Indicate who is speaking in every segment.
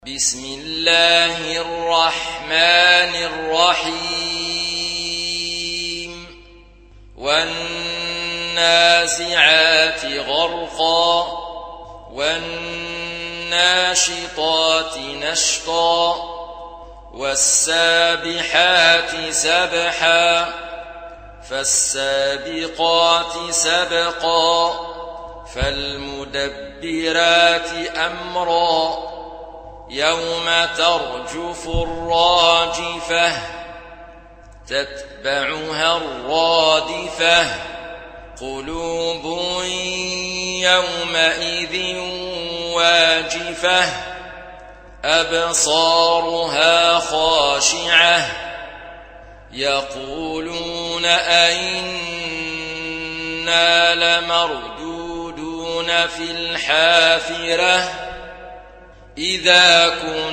Speaker 1: بسم الله الرحمن الرحيم والنازعات غرقا والناشطات نشطا والسابحات سبحا فالسابقات سبقا فالمدبرات أمرا يوم ترجف الراجفة تتبعها الرادفة قلوب يومئذ واجفة أبصارها خاشعة يقولون أئنا لمردودون في الحافرة إذا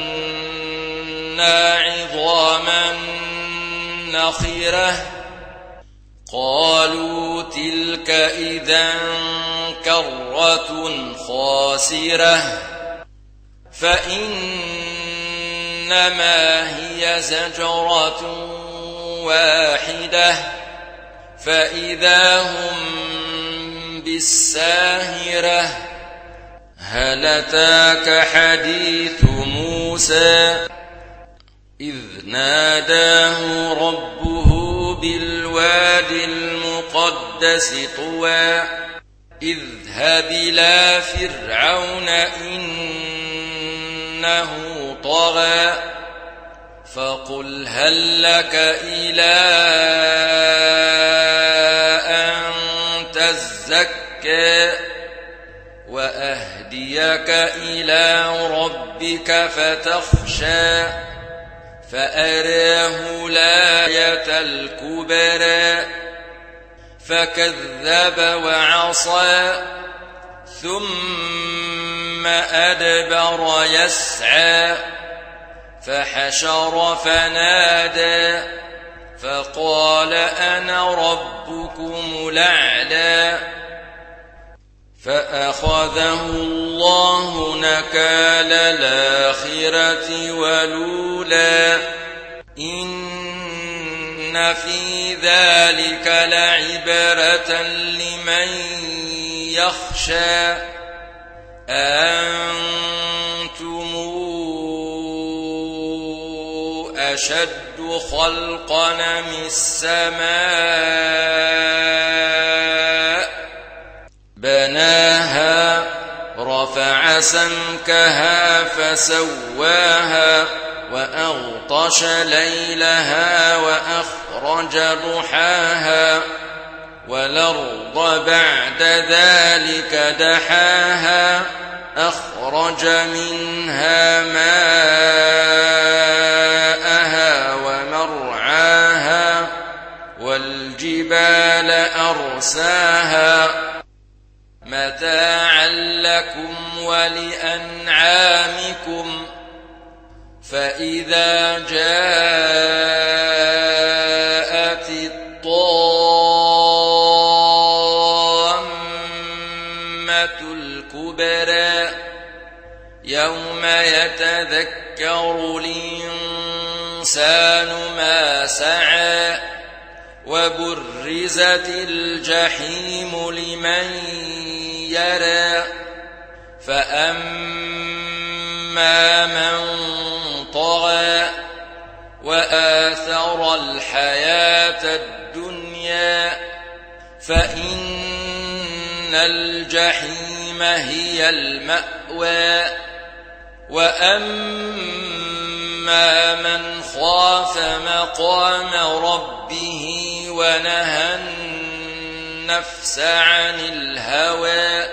Speaker 1: كنا عظاما نخرة قالوا تلك إذا كرة خاسرة فإنما هي زجرة واحدة فإذا هم بالساهرة هل أتاك حديث موسى إذ ناداه ربه بالواد المقدس طوى اذهب إلى فرعون إنه طغى فقل هل لك إلى أن تزكى وأهديك إلى ربك فتخشى فأراه الآية الكبرى فكذب وعصى ثم أدبر يسعى فحشر فنادى فقال أنا ربكم الأعلى فأخذه الله نكال الآخرة والأولى إن في ذلك لعبرة لمن يخشى أأنتم أشد خلقا من السماء بناها رفع سمكها فسواها وأغطش ليلها وأخرج ضحاها والأرض بعد ذلك دحاها أخرج منها ماءها ومرعاها والجبال أرساها متاعا لكم ولأنعامكم فإذا جاءت الطامة الكبرى يوم يتذكر الإنسان ما سعى وبرزت الجحيم لمن يرى فأما من طغى وآثر الحياة الدنيا فإن الجحيم هي المأوى وأما من خاف مقام ربه ونهى النفس عن الهوى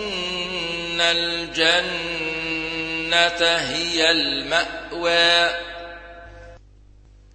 Speaker 1: فإن الجنة هي المأوى